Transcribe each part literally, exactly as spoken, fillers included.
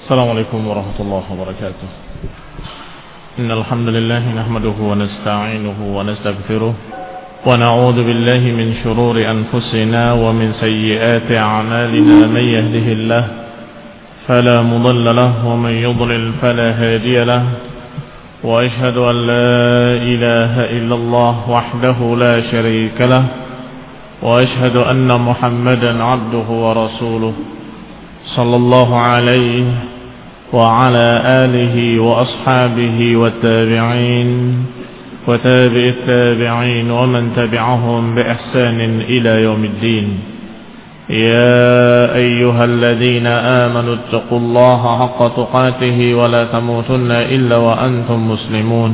السلام عليكم ورحمة الله وبركاته. إن الحمد لله نحمده ونستعينه ونستغفره ونعوذ بالله من شرور أنفسنا ومن سيئات أعمالنا. من يهده الله فلا مضل له ومن يضلل فلا هادي له، وأشهد أن لا إله إلا الله وحده لا شريك له، وأشهد أن محمدا عبده ورسوله صلى الله عليه وعلى آله وأصحابه والتابعين وتابع التابعين ومن تبعهم بإحسان إلى يوم الدين. يا أيها الذين آمنوا اتقوا الله حق تقاته ولا تموتن إلا وأنتم مسلمون.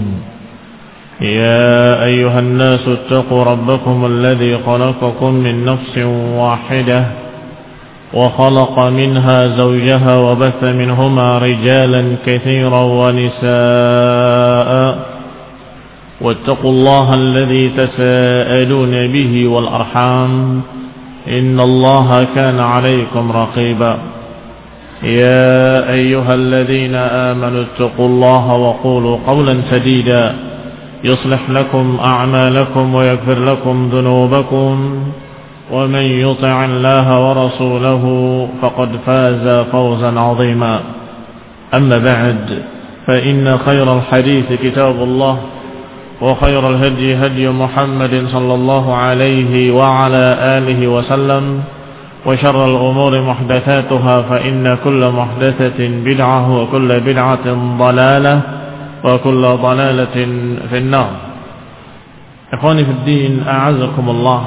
يا أيها الناس اتقوا ربكم الذي خلقكم من نفس واحدة وخلق منها زوجها وبث منهما رجالا كثيرا ونساء، واتقوا الله الذي تساءلون به والأرحام إن الله كان عليكم رقيبا. يا أيها الذين آمنوا اتقوا الله وقولوا قولا سديدا يصلح لكم أعمالكم ويغفر لكم ذنوبكم، ومن يطع الله ورسوله فقد فاز فوزا عظيما. أما بعد، فإن خير الحديث كتاب الله، وخير الهدي هدي محمد صلى الله عليه وعلى آله وسلم، وشر الأمور محدثاتها، فإن كل محدثة بدعة وكل بدعة ضلالة وكل ضلالة في النار. إخواني في الدين، أعزكم الله.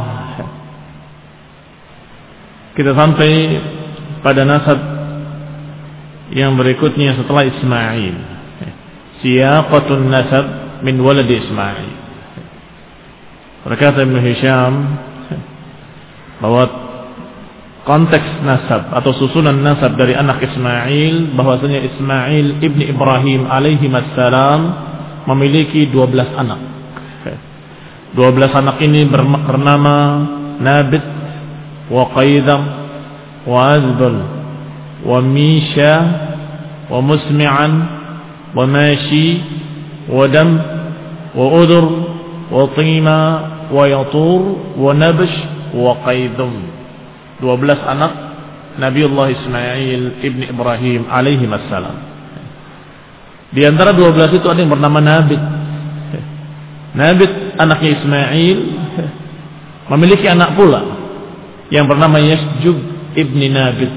Kita sampai pada nasab yang berikutnya setelah Ismail. Siyaqatun nasab min waladi Ismail. Berkata Ibn Hisham bahwa konteks nasab atau susunan nasab dari anak Ismail, bahwasanya Ismail ibni Ibrahim alaihi wassalam memiliki dua belas anak. dua belas anak ini bernama Nabit wa Qaidam wa Azbal wa Misha wa Musmi'an wa Mashi wa Dam wa Udur wa Tima wa Yatur wa Nabsh wa Qaidum. dua belas anak Nabiullah Ismail ibni Ibrahim alaihi wassalam. Di antara dua belas itu ada yang bernama Nabit. Nabit anaknya Ismail memiliki anak pula yang bernama Ya'jub ibni Nabit.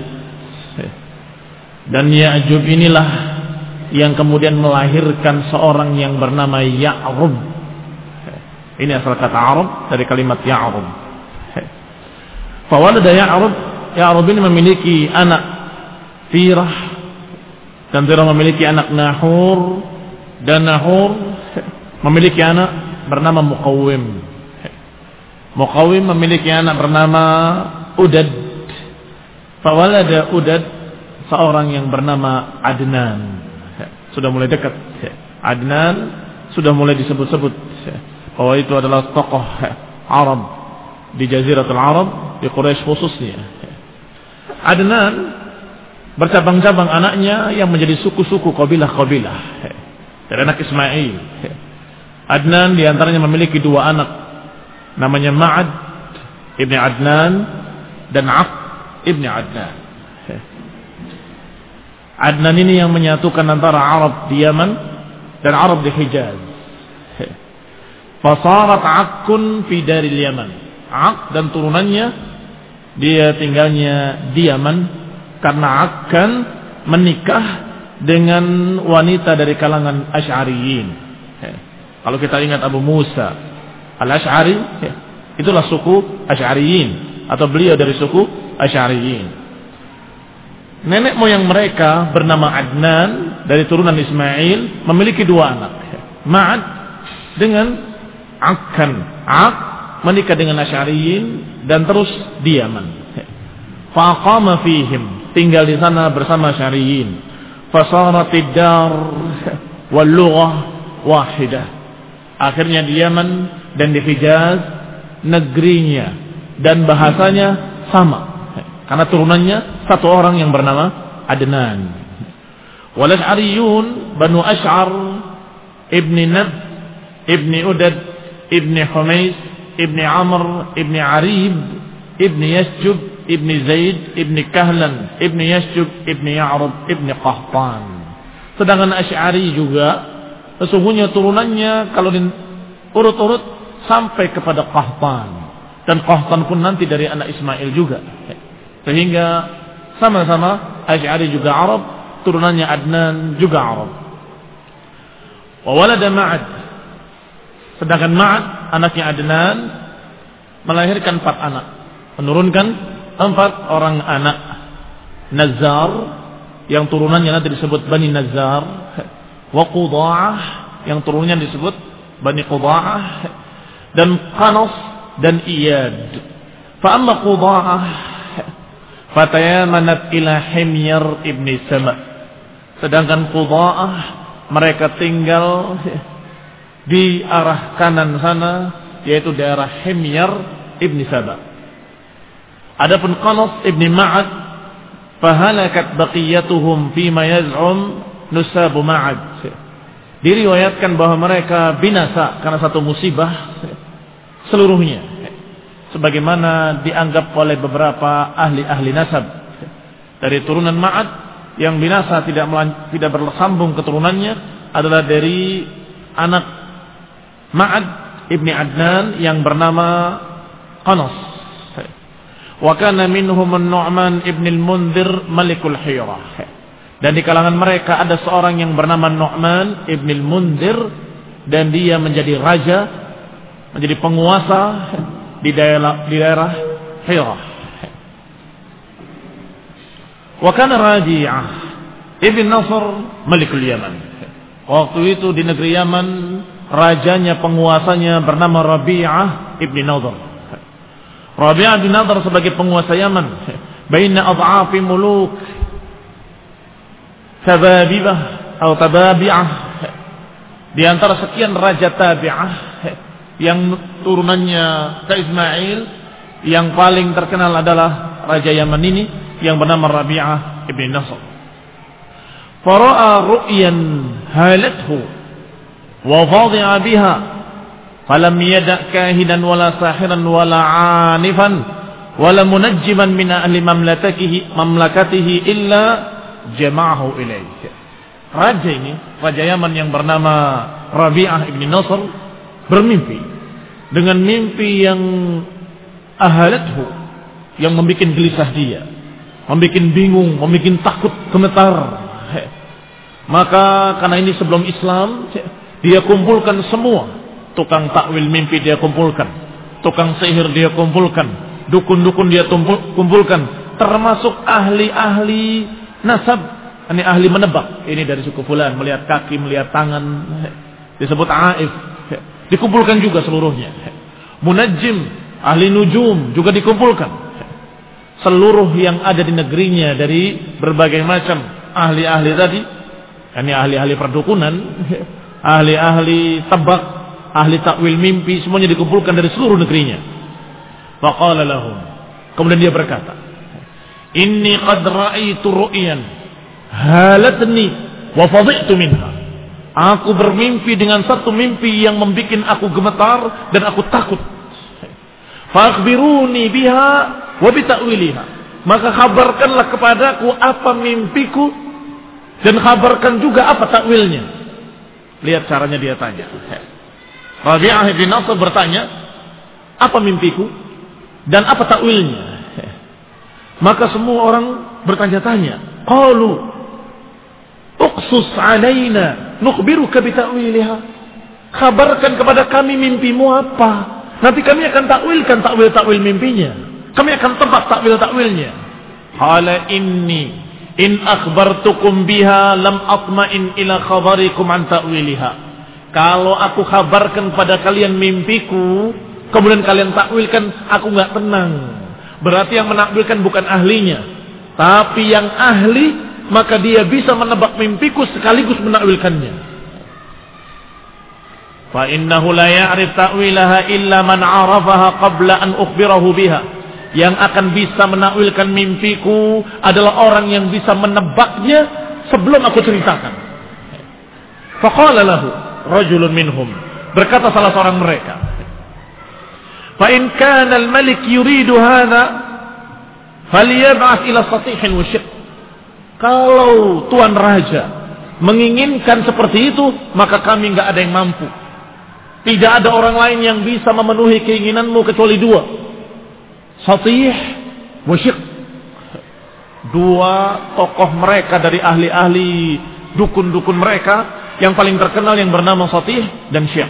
Dan Ya'jub inilah yang kemudian melahirkan seorang yang bernama Ya'rub. Ini asal kata Arab dari kalimat Ya'rub. Fawalada Ya'rub, Ya'rub ini memiliki anak Tirah, dan Tirah memiliki anak Nahur, dan Nahur memiliki anak bernama Muqawwim. Muqawwim memiliki anak bernama Udad. Fawalada Udad seorang yang bernama Adnan. Sudah mulai dekat. Adnan sudah mulai disebut-sebut bahwa itu adalah tokoh Arab di Jaziratul Arab, di Quraisy khususnya. Adnan bercabang-cabang anaknya yang menjadi suku-suku kabilah-kabilah dari anak Ismail. Adnan diantaranya memiliki dua anak, namanya Ma'ad ibni Adnan dan Aq ibni Adnan. Adnan ini yang menyatukan antara Arab di Yaman dan Arab di Hijaz. Fasarat Aqun fi daril Yaman. Aq dan turunannya dia tinggalnya di Yaman karena Aq kan menikah dengan wanita dari kalangan Asy'ariyin. Kalau kita ingat Abu Musa Al-Asy'ari, itulah suku Asy'ariyin, atau beliau dari suku Asy'ariyin. Nenek moyang mereka bernama Adnan dari turunan Ismail memiliki dua anak, Ma'ad dengan Aqkan. Aq menikah dengan Asy'ariyin dan terus di Yaman. Faqama fihim, tinggal di sana bersama Asy'ariyin. Fasaratid dar wal lughah wahidah. Akhirnya di Yaman dan di Hijaz negerinya dan bahasanya sama, karena turunannya satu orang yang bernama Adnan. Wal Asy'ariyun Banu Asy'ar ibni Nad ibni Udad ibni Humais ibni Amr ibni Arib ibni Yasjub ibni Zaid ibni Kahlan ibni Yasjub ibni Ya'rub ibni Qahtan. Sedangkan Asy'ari juga sesungguhnya turunannya kalau diurut-urut sampai kepada Qahtan, dan Qahtan pun nanti dari anak Ismail juga, sehingga sama-sama Asy'ari juga Arab, turunannya Adnan juga Arab. Wa walada Ma'ad, sedangkan Ma'ad anaknya Adnan melahirkan empat anak, menurunkan empat orang anak. Nazar yang turunannya nanti disebut Bani Nazar, wa Qudha'ah yang turunannya disebut Bani Qudha'ah, dan Qanas dan Iyad. Fa amma Qudha'ah fatayamanat ila Himyar ibni Sama. Sedangkan Qudha'ah mereka tinggal di arah kanan sana, yaitu daerah Himyar ibni Sama. Adapun Qanas ibni Ma'ad fahalakat baqiyatuhum fima yaz'um Nusab Ma'ad. Diriwayatkan bahwa mereka binasa karena satu musibah seluruhnya, sebagaimana dianggap oleh beberapa ahli-ahli nasab dari turunan Ma'ad. Yang binasa tidak tidak bersambung keturunannya adalah dari anak Ma'ad ibni Adnan yang bernama Qanas. Wa kana minhum Nu'man ibn al-Mundhir Malikul Hirah. Dan di kalangan mereka ada seorang yang bernama Nu'man ibn al-Mundhir, dan dia menjadi raja, menjadi penguasa di daerah di daerah Hirah. Wa kana Rabi'ah ibn Nasr Malikul Yaman. Waktu itu di negeri Yaman rajanya, penguasanya bernama Rabi'ah ibn Nadhr. Rabi'ah bin Nadhr sebagai penguasa Yaman, baina adhafi muluk Tababibah atau Tababi'ah, di antara sekian raja Tabi'ah yang turunannya ke Ismail, yang paling terkenal adalah raja Yaman ini yang bernama Rabi'ah ibn Nasr. Fara'a ru'yan halathu wa fadhi'a biha falam yada' kahinan wala sahiran wala 'anifan wala munajjiman min ahli mamlakatihi mamlakatihi illa jama'ahu ilaih. Raja ini, raja Yaman yang bernama Rabi'ah ibn Nasr, bermimpi dengan mimpi yang ahalathu, yang membuat gelisah dia, membuat bingung, membuat takut, gemetar. Maka karena ini sebelum Islam, dia kumpulkan semua tukang takwil mimpi, dia kumpulkan tukang sihir, dia kumpulkan dukun-dukun, dia kumpulkan, termasuk ahli-ahli nasab, ini ahli menebak, ini dari suku fulan, melihat kaki, melihat tangan, disebut aif, dikumpulkan juga seluruhnya. Munajjim, ahli nujum juga dikumpulkan. Seluruh yang ada di negerinya dari berbagai macam ahli-ahli tadi, ini ahli-ahli perdukunan, ahli-ahli tebak, ahli takwil mimpi, semuanya dikumpulkan dari seluruh negerinya. Faqala lahum, kemudian dia berkata, inni qad ra'aitu ru'yan halatni wa fadhi'tu minha. Aku bermimpi dengan satu mimpi yang membuat aku gemetar dan aku takut. Fakhbiruni biha wa bita'wiliha. Maka kabarkanlah kepadaku apa mimpiku dan kabarkan juga apa takwilnya. Lihat caranya dia tanya. Rabi'ah bin Nasr bertanya, apa mimpiku dan apa takwilnya? Maka semua orang bertanya-tanya. Qalu uqsus alaina nukhbiruka bita'wiliha. Kabarkan kepada kami mimpimu apa. Nanti kami akan takwilkan takwil-takwil mimpinya. Kami akan tebak takwil-takwilnya. Qala inni in akhbartukum biha lam atma'in ila khabarikum an ta'wiliha. Kalau aku kabarkan pada kalian mimpiku, kemudian kalian takwilkan, aku enggak tenang. Berarti yang menakwilkan bukan ahlinya, tapi yang ahli, maka dia bisa menebak mimpiku sekaligus menakwilkannya. Fa innahu la ya'rif ta'wilaha illa man 'arafaha qabla an ukhbirahu biha. Yang akan bisa menakwilkan mimpiku adalah orang yang bisa menebaknya sebelum aku ceritakan. Faqala lahu rajulun minhum, berkata salah seorang mereka, fa in kana al-malik yuridu hadha falyab'ath ila satihin wa shiq. Kalau tuan raja menginginkan seperti itu, maka kami enggak ada yang mampu. Tidak ada orang lain yang bisa memenuhi keinginanmu kecuali dua. Satih wa shiq. Dua tokoh mereka dari ahli-ahli dukun-dukun mereka yang paling terkenal yang bernama Satih dan Syekh.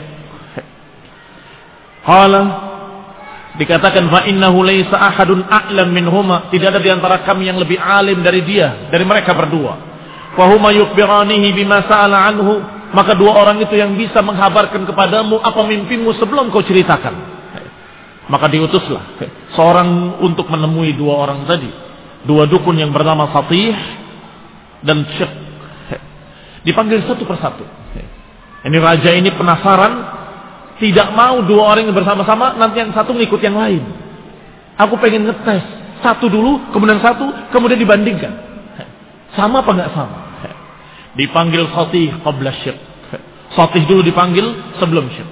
Qala, dikatakan fa innahu laisa ahadun a'lam minhuma, tidak ada di antara kami yang lebih alim dari dia, dari mereka berdua. Fa huma yukhbiranihi bima sa'ala anhu, maka dua orang itu yang bisa menghabarkan kepadamu apa mimpimu sebelum kau ceritakan. Maka diutuslah seorang untuk menemui dua orang tadi, dua dukun yang bernama Satih dan Syekh. Dipanggil satu persatu. Ini raja ini penasaran, tidak mau dua orang yang bersama-sama, nanti yang satu ngikut yang lain. Aku pengen ngetes satu dulu, kemudian satu, kemudian dibandingkan. Sama apa enggak sama? Dipanggil Satih qabla Syekh. Satih dulu dipanggil sebelum Syekh.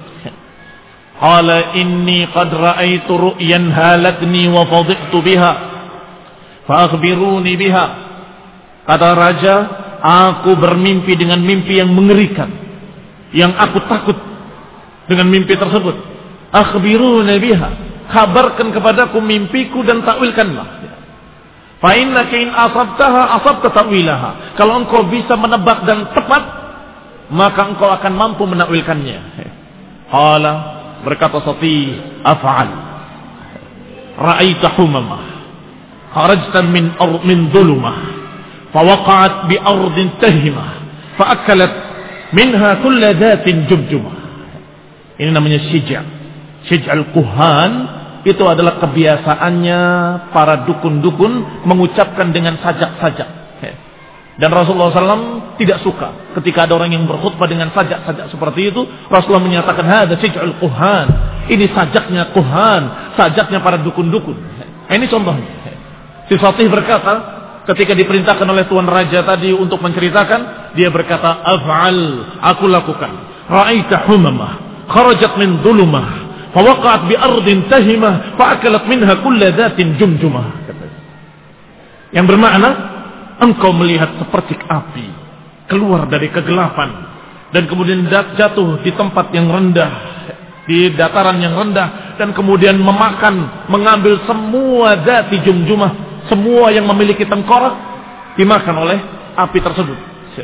Qala inni qad ra'aitu ru'yan halatni wa fadhi'tu biha fa akhbiruni biha. Kata raja, aku bermimpi dengan mimpi yang mengerikan, yang aku takut dengan mimpi tersebut. Akhbiruni biha, kabarkan kepadaku mimpiku dan takwilkanlah. Fa innaka in asabtaha asabta ta'wilaha. Kalau engkau bisa menebak dan tepat, maka engkau akan mampu menakwilkannya. Qala, berkata Satih, af'al. Ra'aita humamah kharajta min ar min dhulumah fawaqa'at bi ardin tahimah fa'akalat minha kull dhatin jumjumah. Ini namanya syija'. Syij'al kuhan itu adalah kebiasaannya para dukun-dukun mengucapkan dengan sajak-sajak. Dan Rasulullah shallallahu alaihi wasallam tidak suka ketika ada orang yang berkhutbah dengan sajak-sajak seperti itu. Rasulullah menyatakan, hada syij'ul kuhan. Ini sajaknya kuhan, sajaknya para dukun-dukun. Ini contohnya. Si Satih berkata, ketika diperintahkan oleh tuan raja tadi untuk menceritakan, dia berkata, af'al, aku lakukan. Ra'aita humamah kharajat min dhulumah fawaqa'at bi ardin tahimah fa'akalat minha kulla dhatin jumjumah. Yang bermakna, engkau melihat seperti api keluar dari kegelapan dan kemudian jatuh di tempat yang rendah, di dataran yang rendah, dan kemudian memakan, mengambil semua dhati jumjumah, semua yang memiliki tengkorak dimakan oleh api tersebut.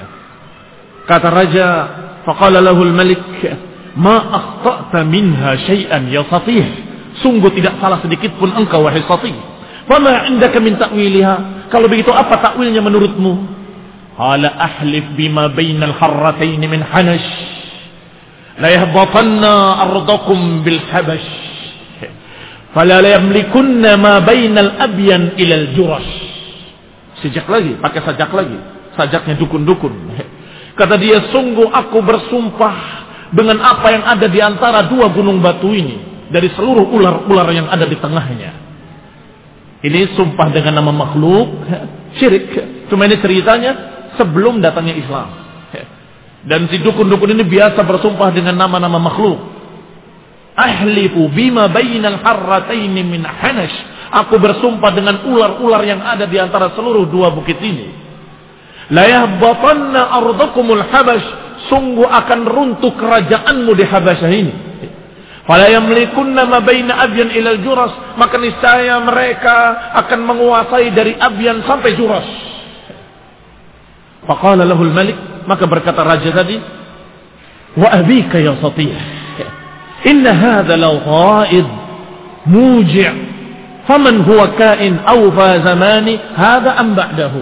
Kata raja, faqala lahul malik, ma akhta'ta minha syai'an ya Satih. Sungguh tidak salah sedikit pun engkau wahai Satih. Fama indaka min ta'wiliha? Kalau begitu apa takwilnya menurutmu? Qala ahlif bima bainal harratain min hanash la yahbatanna ardakum bil habash fala la yamlikunna ma bainal abyan ila al jurash. Sajak lagi, pakai sajak lagi, sajaknya dukun-dukun. Kata dia, sungguh aku bersumpah dengan apa yang ada di antara dua gunung batu ini, dari seluruh ular-ular yang ada di tengahnya. Ini sumpah dengan nama makhluk, syirik. Cuma ini ceritanya sebelum datangnya Islam. Dan si dukun-dukun ini biasa bersumpah dengan nama-nama makhluk. Ahlifu bima bainal harrataini min hanash. Aku bersumpah dengan ular-ular yang ada di antara seluruh dua bukit ini. La yahbatanna ardakumul habash. Sungguh akan runtuh kerajaanmu di Habasyah ini. Fala yamlikunna ma baina abyan ila al-juras, maka niscaya mereka akan menguasai dari abyan sampai juras. Faqala lahu al-malik, maka berkata raja tadi, wa abika ya Satih, inna hadha law ghaid muji' faman huwa kain awfa zamani hadha am ba'dahu.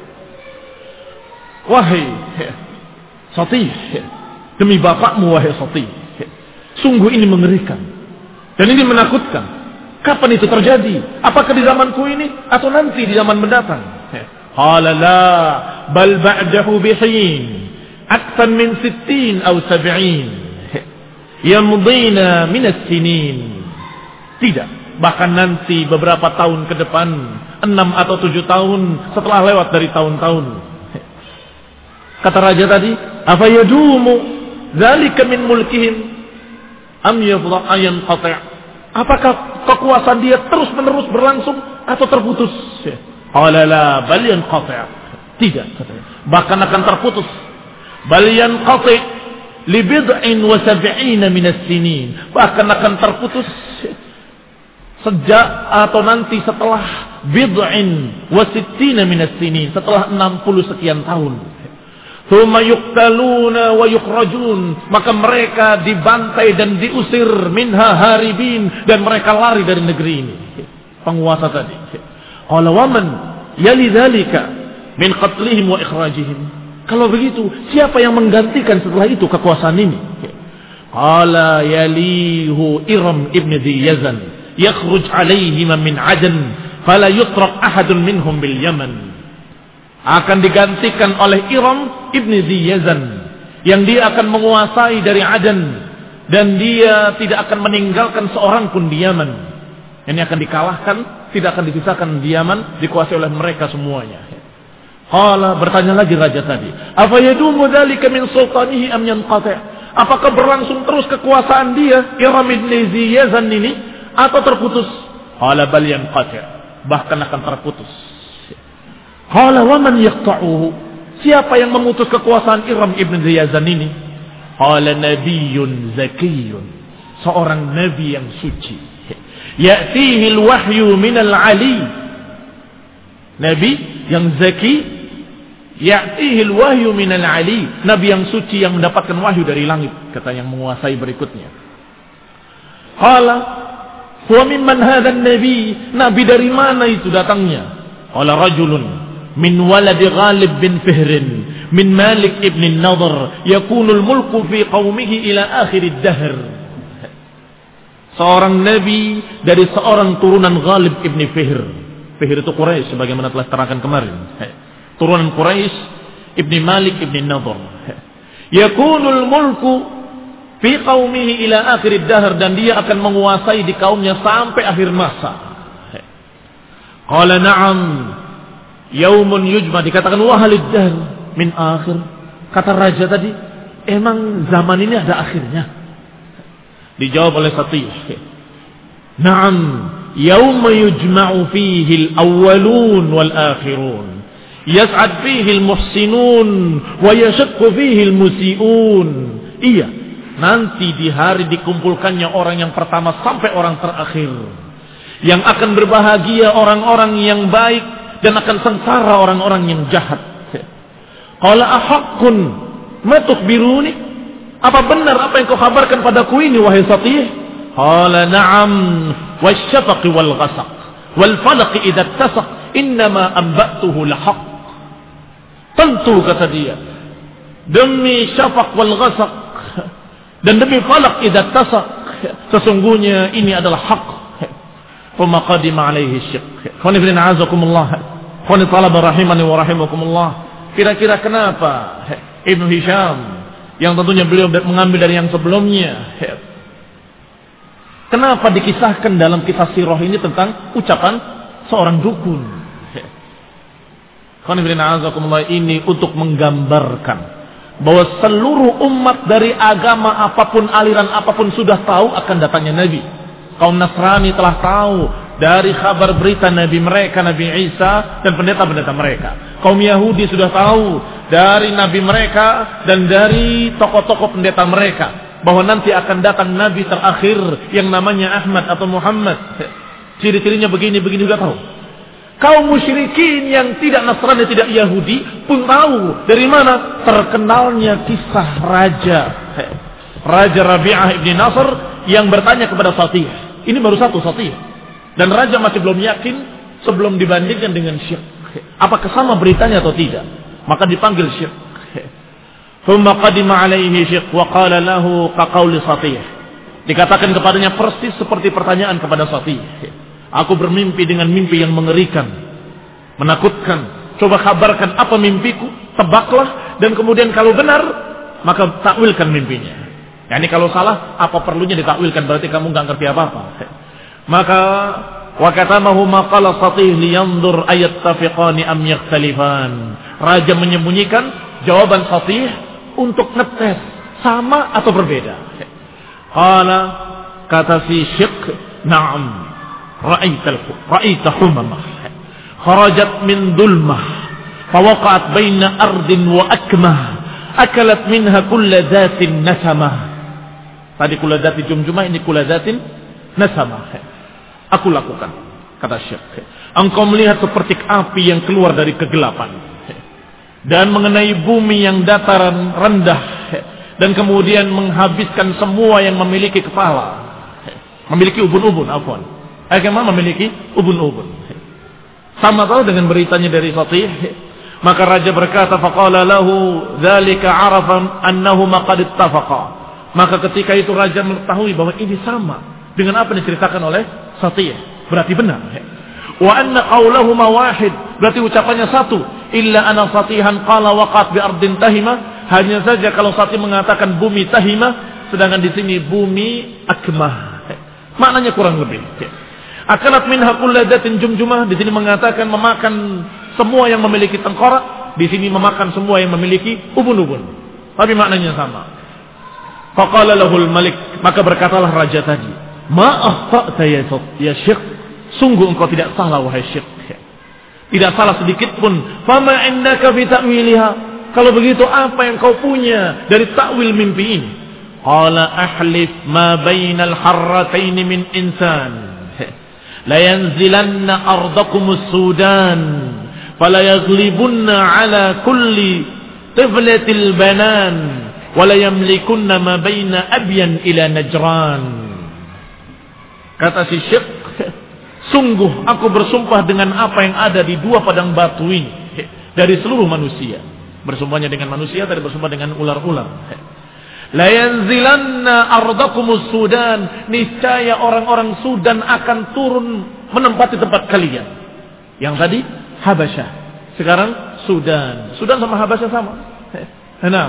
Wahai Satih, demi bapakmu wahai Satih, sungguh ini mengerikan dan ini menakutkan. Kapan itu terjadi? Apakah di zamanku ini atau nanti di zaman mendatang? Qala la bal ba'dahu bihin akthar min sittin aw sab'in yamdina min as-sinin. Tidak, bahkan nanti beberapa tahun ke depan, enam atau tujuh tahun setelah lewat dari tahun-tahun. Kata raja tadi, "Afa yadumu dzalika min mulkihim am yafdha ayan qati'?" Apakah kekuasaan dia terus-menerus berlangsung atau terputus? Qala la bal yanqati'. Tidak, katanya. Bahkan akan terputus. Bal yanqati' li bid'in wa sab'ina min as-sinin. Bahkan akan terputus sejak atau nanti setelah bid'in wa sittina min as-sinin, setelah enam puluh sekian tahun. Tsumma yuqtaluna wa yukhrajun, maka mereka dibantai dan diusir minha haribin, dan mereka lari dari negeri ini. Penguasa tadi. Qala wa man yali dzalika min qatlihim wa ikhrajihim. Kalau begitu, siapa yang menggantikan setelah itu kekuasaan ini? Qala yalihu Iram ibn Dhi Yazan yakhruj alaihim min Adan fala yutraq ahadun minhum bil Yaman. Akan digantikan oleh Iram ibn Dhi Yazan yang dia akan menguasai dari Adan, dan dia tidak akan meninggalkan seorang pun di Yaman. Ini akan dikalahkan, tidak akan disisakan di Yaman, dikuasai oleh mereka semuanya. Qala, bertanya lagi raja tadi, "Afa yadumu dzalika min sultanihi am yanqati'?" Apakah berlangsung terus kekuasaan dia, Iram ibn Dhi Yazan ini, atau terputus? Qala bal yanqati', bahkan akan terputus. Qala wa man yaqta'uhu? Siapa yang memutus kekuasaan Iram ibn Dhi Yazan ini? Qala nabiyyun zakiyyun, seorang nabi yang suci. Ya'tihi al-wahyu min al-ali. Nabi yang zaki, ya'tihi al-wahyu min al-ali, nabi yang suci yang mendapatkan wahyu dari langit, kata yang menguasai berikutnya. Qala wa mimman hadha an-nabi? Nabi dari mana itu datangnya? Qala rajulun min walad Ghalib bin Fihrin min Malik ibn Nadhr yakunul mulku fi qaumihi ila akhir ad-dahr. Seorang nabi dari seorang turunan Ghalib ibn Fihr. Fihr itu Quraisy sebagaimana telah terangkan kemarin. Turunan Quraisy ibn Malik ibn Nadhr. Yakunul mulku fi qaumihi ila akhir ad-dahr, dan dia akan menguasai di kaumnya sampai akhir masa. Qala na'am yaumun yujma, dikatakan wahalid dahr min akhir. Kata raja tadi, emang zaman ini ada akhirnya? Dijawab oleh Satih, na'am yauma yujma'u fihi al-awwalun wal akhirun yas'ad fihi al-muhsinun wa yashaqqu fihi al-musi'un. Iya, nanti di hari dikumpulkannya orang yang pertama sampai orang terakhir, yang akan berbahagia orang-orang yang baik dan akan sengsara orang-orang yang jahat. Qala ahaqqun ma tukhbiruni? Apa benar apa yang kau kabarkan padaku ini, wahai Satih? Qala na'am wasyafaqi wal ghasaq wal falaqi idza tasaq innama anba'tuhu lahaq. Tentu, kata dia, demi syafaq wal ghasaq dan demi falaq idza tasaq, sesungguhnya ini adalah hak. Fama qadima alaihi syiq. Khoni bin a'azakumullah. Khoni talaba rahimani wa rahimakumullah. Kira-kira kenapa Ibnu Hisham, yang tentunya beliau mengambil dari yang sebelumnya, kenapa dikisahkan dalam kisah sirah ini tentang ucapan seorang dukun? Khoni bin a'azakumullah, ini untuk menggambarkan bahwa seluruh umat dari agama apapun, aliran apapun sudah tahu akan datangnya Nabi. Kaum Nasrani telah tahu dari kabar berita Nabi mereka, Nabi Isa, dan pendeta-pendeta mereka. Kaum Yahudi sudah tahu dari Nabi mereka dan dari tokoh-tokoh pendeta mereka bahwa nanti akan datang Nabi terakhir yang namanya Ahmad atau Muhammad. Ciri-cirinya begini-begini juga tahu. Kaum musyrikin yang tidak Nasrani, tidak Yahudi pun tahu. Dari mana? Terkenalnya kisah raja Raja Rabi'ah ibn Nasr yang bertanya kepada Satih. Ini baru satu Satih, dan raja masih belum yakin sebelum dibandingkan dengan Syekh. Apakah sama beritanya atau tidak? Maka dipanggil Syekh. Thumma qadima alaihi Syekh wa qala lahu kaqauli Satih. Dikatakan kepadanya persis seperti pertanyaan kepada Satih. Aku bermimpi dengan mimpi yang mengerikan, menakutkan. Coba kabarkan apa mimpiku, tebaklah, dan kemudian kalau benar maka takwilkan mimpinya. Yani kalau salah, apa perlunya ditakwilkan? Berarti kamu nggak ngerti apa-apa. Maka wa katamahu ma qala Satih liyanzur ayattafiqani am yakhtalifan. Raja menyembunyikan jawaban sahih untuk ngetes sama atau berbeda. Qala, kata si Syekh, na'am, ra'aital ra'aita humamah kharajat min dulmah fawaqa'at baina ardin wa akmah akalat minha kulla dhatin nasamah. Tadi kulla dhati jumjumah, ini kulla dhatin nasamah. Aku lakukan, kata Syekh. Engkau melihat seperti api yang keluar dari kegelapan dan mengenai bumi yang dataran rendah dan kemudian menghabiskan semua yang memiliki kepala, memiliki ubun-ubun, afwan. Bagaimana memiliki ubun-ubun? Sama tahu dengan beritanya dari Shatih. Maka raja berkata, faqala lahu dzalika arafan annahuma qad ittafaqa. Maka ketika itu raja mengetahui bahwa ini sama dengan apa yang diceritakan oleh Shatih. Berarti benar. Wa anna qawlahuma wahid, berarti ucapannya satu. Illa ana Shatihan qala waqat bi ardin tahima. Hanya saja kalau Shatih mengatakan bumi tahima, sedangkan di sini bumi akmah. Maknanya kurang lebih. Akalat minha kulladatin jumjumah, di sini mengatakan memakan semua yang memiliki tengkorak, di sini memakan semua yang memiliki ubun-ubun. Tapi maknanya sama. Faqala lahul malik, maka berkatalah raja tadi, ma akhta'ta ya ya Syekh, sungguh engkau tidak salah wahai Syekh. Tidak salah sedikit pun. Fama indaka fi ta'wiliha, kalau begitu apa yang kau punya dari takwil mimpi ini? Qala ahlif ma bainal harratain min insan la yanzilanna ardakumus Sudan fala yaglibunna ala kulli tiflatil banan wala yamlikunna ma baina abyan ila Najran. Kata si Syekh, sungguh aku bersumpah dengan apa yang ada di dua padang batu ini dari seluruh manusia. Bersumpahnya dengan manusia, tadi bersumpah dengan ular-ular. La yanzilanna ardakumus Sudan, niscaya orang-orang Sudan akan turun menempati tempat kalian. Yang tadi Habasyah, sekarang Sudan. Sudan sama Habasyah sama. Enam.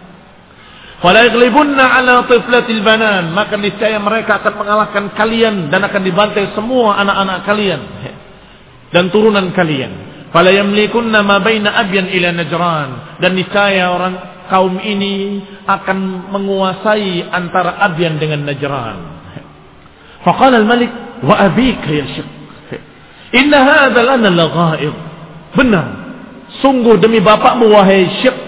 Fala yaglibunna ala tiflatil banan, maka niscaya mereka akan mengalahkan kalian dan akan dibantai semua anak-anak kalian dan turunan kalian. Fala yamlikunna ma baina abyan ila Najran, dan niscaya orang kaum ini akan menguasai antara Abyan dengan Najran. Faqala al-malik wa abika ya Syekh, inna hadha lana laghaib. Benar, sungguh demi bapakmu wahai Syekh,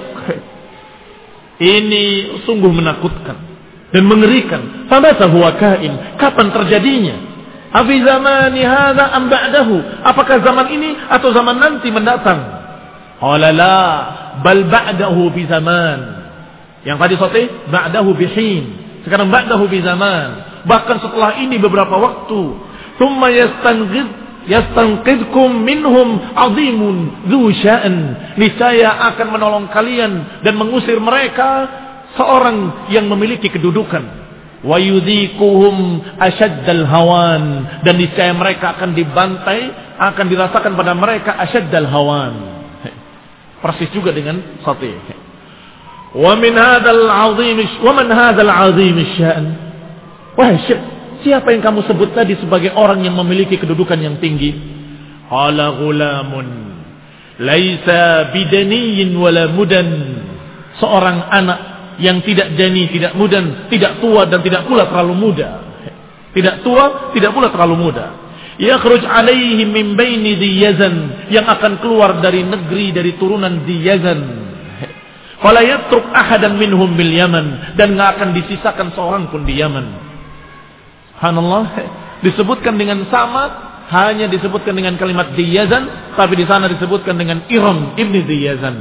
ini sungguh menakutkan dan mengerikan. Famata huwa kain, kapan terjadinya? Afi zamani hadha am ba'dahu, apakah zaman ini atau zaman nanti mendatang? Qala la bal ba'dahu bi zaman. Yang tadi Shatih ba'dahu bi hin, sekarang ba'dahu bi zaman, bahkan setelah ini beberapa waktu. Thumma yastanqid yastanqidkum minhum 'azimun dzu sya'an, niscaya akan menolong kalian dan mengusir mereka seorang yang memiliki kedudukan. Wa yudhikuhum ashaddal hawan, dan niscaya mereka akan dibantai, akan dirasakan pada mereka ashaddal hawan. Persis juga dengan Shatih. Wa min hadzal 'azim wa man hadzal 'azim asy-sya'n. Wahai Syekh, siapa yang kamu sebut tadi sebagai orang yang memiliki kedudukan yang tinggi? Qala ghulamun laisa bidaniyin wala mudan. Seorang anak yang tidak dani, tidak mudan, tidak tua dan tidak pula terlalu muda. Tidak tua, tidak pula terlalu muda. Yakhruj alaihi min baini diyazan, yang akan keluar dari negeri, dari turunan Diyazan. Fala yatruk ahadan minhum bil Yaman, dan enggak akan disisakan seorang pun di Yaman. Subhanallah, disebutkan dengan sama, hanya disebutkan dengan kalimat Diyazan, tapi di sana disebutkan dengan Iram ibni Diyazan.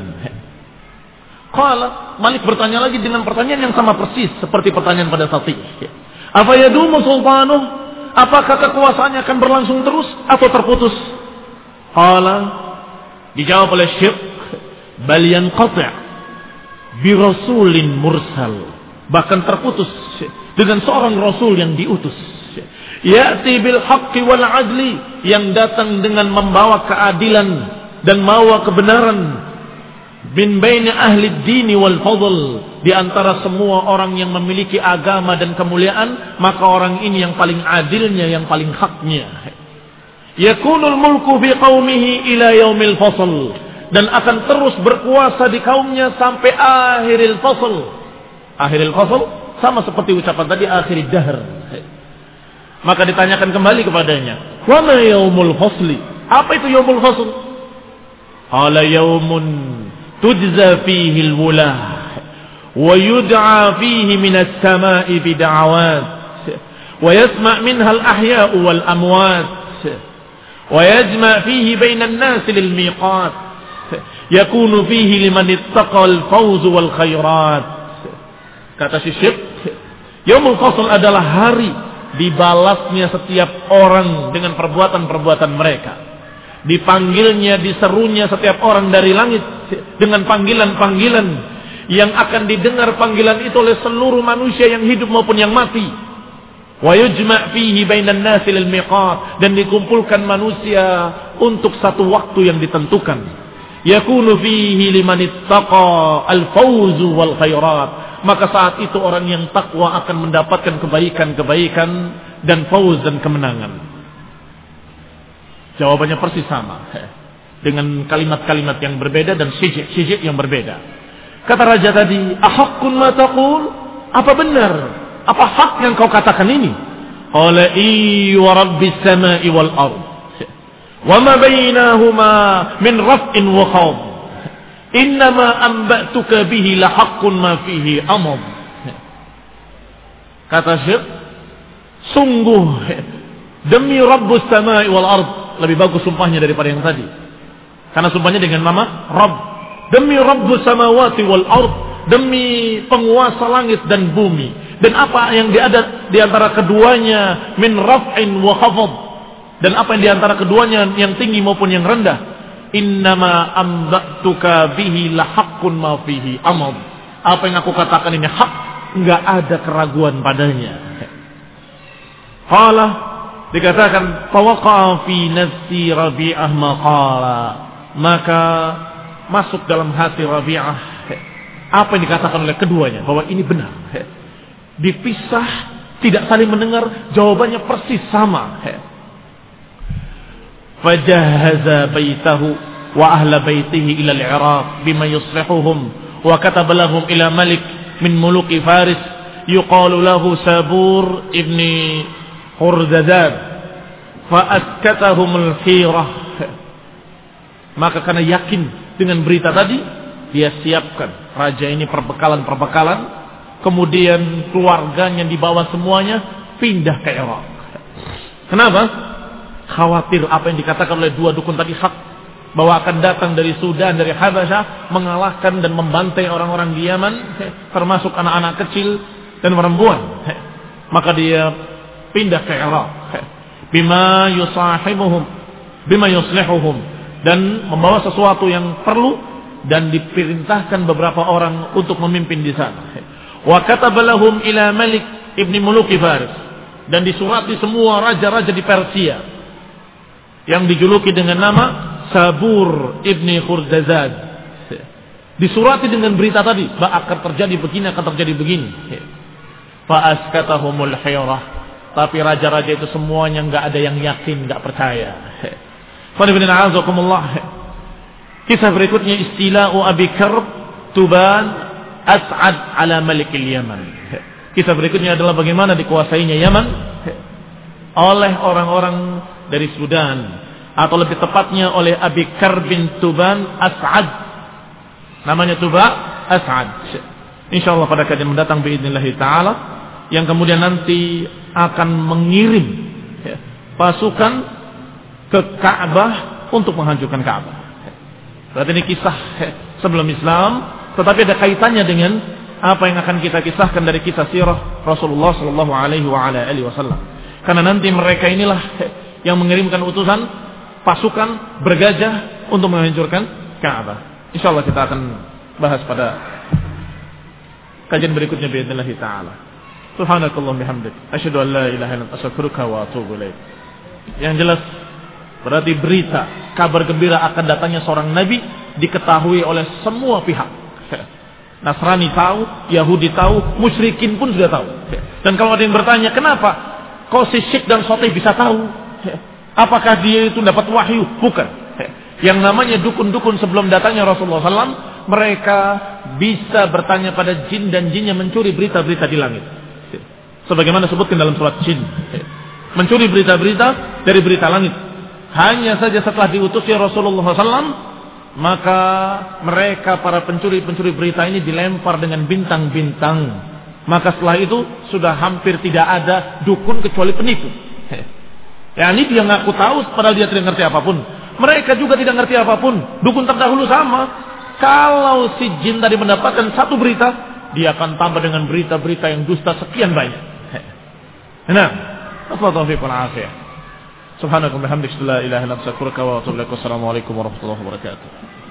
Qala, Malik bertanya lagi dengan pertanyaan yang sama persis seperti pertanyaan pada Shatih. Afa yadumu sultanuh? Apakah kekuasaannya akan berlangsung terus atau terputus? Qala, dijawab oleh Syekh, bal yanqati' bi rasulin mursal, bahkan terputus dengan seorang rasul yang diutus. Ya'ti bil haqqi wal adli, yang datang dengan membawa keadilan dan membawa kebenaran. Bin baini ahli dini wal fadl, di antara semua orang yang memiliki agama dan kemuliaan, maka orang ini yang paling adilnya, yang paling haknya. Yakunul mulku fi qaumihi ila yaumil fasl, dan akan terus berkuasa di kaumnya sampai akhiril fasl. Akhiril fasl sama seperti ucapan tadi akhirid dahr. Maka ditanyakan kembali kepadanya, "Wa ma yaumul fasli?" Apa itu yaumul fasl? Qala yaumun tujza fihi al-wulah wa yud'a fihi min as-sama'i bi da'awat wa yasma' minha al-ahya'u wal amwat wa yajma' fihi baina an-nas lil miqat yakunu fihi liman ittaqa al-fawz wal khairat. Kata Syekh, yaumul fasl adalah hari dibalasnya setiap orang dengan perbuatan-perbuatan mereka. Dipanggilnya, diserunya setiap orang dari langit dengan panggilan-panggilan yang akan didengar panggilan itu oleh seluruh manusia yang hidup maupun yang mati. Wa yujma' fihi bainan nasi lil miqat, dan dikumpulkan manusia untuk satu waktu yang ditentukan. Yakunu fihi liman ittaqa al-fawzu wal khairat. Maka saat itu orang yang takwa akan mendapatkan kebaikan-kebaikan dan fauz dan kemenangan. Jawabannya persis sama, dengan kalimat-kalimat yang berbeda dan sijik-sijik yang berbeda. Kata raja tadi, "Ahaqqun ma taqul?" Apa benar? Apa hak yang kau katakan ini? Qala i wa rabbis samai wal ard wa ma bainahuma min raf'in wa khawd. Innama amba'tuka bihi la haqqun ma fihi amad. Kata Syekh, sungguh demi Rabbus samai wal ard, lebih bagus sumpahnya daripada yang tadi. Karena sumpahnya dengan nama Rabb. Demi Rabbus samawati wal ard, demi penguasa langit dan bumi. Dan apa yang ada di antara keduanya min raf'in wa khafad, dan apa yang di antara keduanya yang tinggi maupun yang rendah. Innama amba'tuka bihi la haqqun ma fihi amad. Apa yang aku katakan ini hak, enggak ada keraguan padanya. Qala, dikatakan fawaqa fi nafsi Rabi'ah ma qala, maka masuk dalam hati Rabi'ah apa yang dikatakan oleh keduanya, bahwa ini benar. Dipisah, tidak saling mendengar, jawabannya persis sama. Fajahaza baitahu wa ahla baitihi ila al-Iraq bima yuslihuhum wa kataba lahum ila malik min muluki Faris yuqalu lahu Sabur ibni Hurdazad fa askatahum al-khirah. Maka karena yakin dengan berita tadi, dia siapkan raja ini perbekalan-perbekalan, kemudian keluarganya dibawa semuanya pindah ke Irak. Kenapa? Khawatir apa yang dikatakan oleh dua dukun tadi hak, bahwa akan datang dari Sudan, dari Habasyah, mengalahkan dan membantai orang-orang di Yaman, termasuk anak-anak kecil dan perempuan. Maka dia pindah ke Irak, bima yusahibuhum, bima yuslihuhum, dan membawa sesuatu yang perlu, dan diperintahkan beberapa orang untuk memimpin di sana. Wa kataba lahum ila Malik ibni Muluki Faris, dan disurati semua raja-raja di Persia yang dijuluki dengan nama Sabur ibni Hurdazad. Disurati dengan berita tadi, bahwa akan terjadi begini, akan terjadi begini. Fa askatahumul hayrah, tapi raja-raja itu semuanya enggak ada yang yakin, enggak percaya. Fa ibn a'azakumullah. Kisah berikutnya, istila'u Abi Karb Tuban As'ad ala Malikil Yaman. Kisah berikutnya adalah bagaimana dikuasainya Yaman oleh orang-orang dari Sudan, atau lebih tepatnya oleh Abi Karb bin Tuban As'ad. Namanya Tuba As'ad. Insyaallah pada kajian mendatang biidznillah taala, yang kemudian nanti akan mengirim pasukan ke Ka'bah untuk menghancurkan Ka'bah. Berarti ini kisah sebelum Islam, tetapi ada kaitannya dengan apa yang akan kita kisahkan dari kisah sirah Rasulullah sallallahu alaihi wa ala alihi wasallam. Karena nanti mereka inilah yang mengirimkan utusan pasukan bergajah untuk menghancurkan Ka'bah. Insyaallah kita akan bahas pada kajian berikutnya biidznillah taala. Subhanakallahumma bihamdik, asyhadu an la ilaha illa anta astaghfiruka wa atubu ilaik. Yang jelas berarti berita kabar gembira akan datangnya seorang nabi diketahui oleh semua pihak. Nasrani tahu, Yahudi tahu, musyrikin pun sudah tahu. Dan kalau ada yang bertanya, kenapa kok si Syekh dan Sotih bisa tahu? Apakah dia itu dapat wahyu? Bukan. Yang namanya dukun-dukun sebelum datangnya Rasulullah shallallahu alaihi wasallam, mereka bisa bertanya pada jin dan jinnya mencuri berita-berita di langit. Sebagaimana disebutkan dalam surat Jin. Mencuri berita-berita dari berita langit. Hanya saja setelah diutusnya Rasulullah shallallahu alaihi wasallam, maka mereka para pencuri-pencuri berita ini dilempar dengan bintang-bintang. Maka setelah itu sudah hampir tidak ada dukun kecuali penipu. Ya ini dia ngaku tahu padahal dia tidak ngerti apapun. Mereka juga tidak ngerti apapun. Dukun terdahulu sama. Kalau si jin tadi mendapatkan satu berita, dia akan tambah dengan berita-berita yang dusta sekian banyak. Nah, taufiq wal afiyah. Subhanakallahumma wa bihamdika la ilaha illa anta astaghfiruka wa atubu ilaik. Wassalamualaikum warahmatullahi wabarakatuh.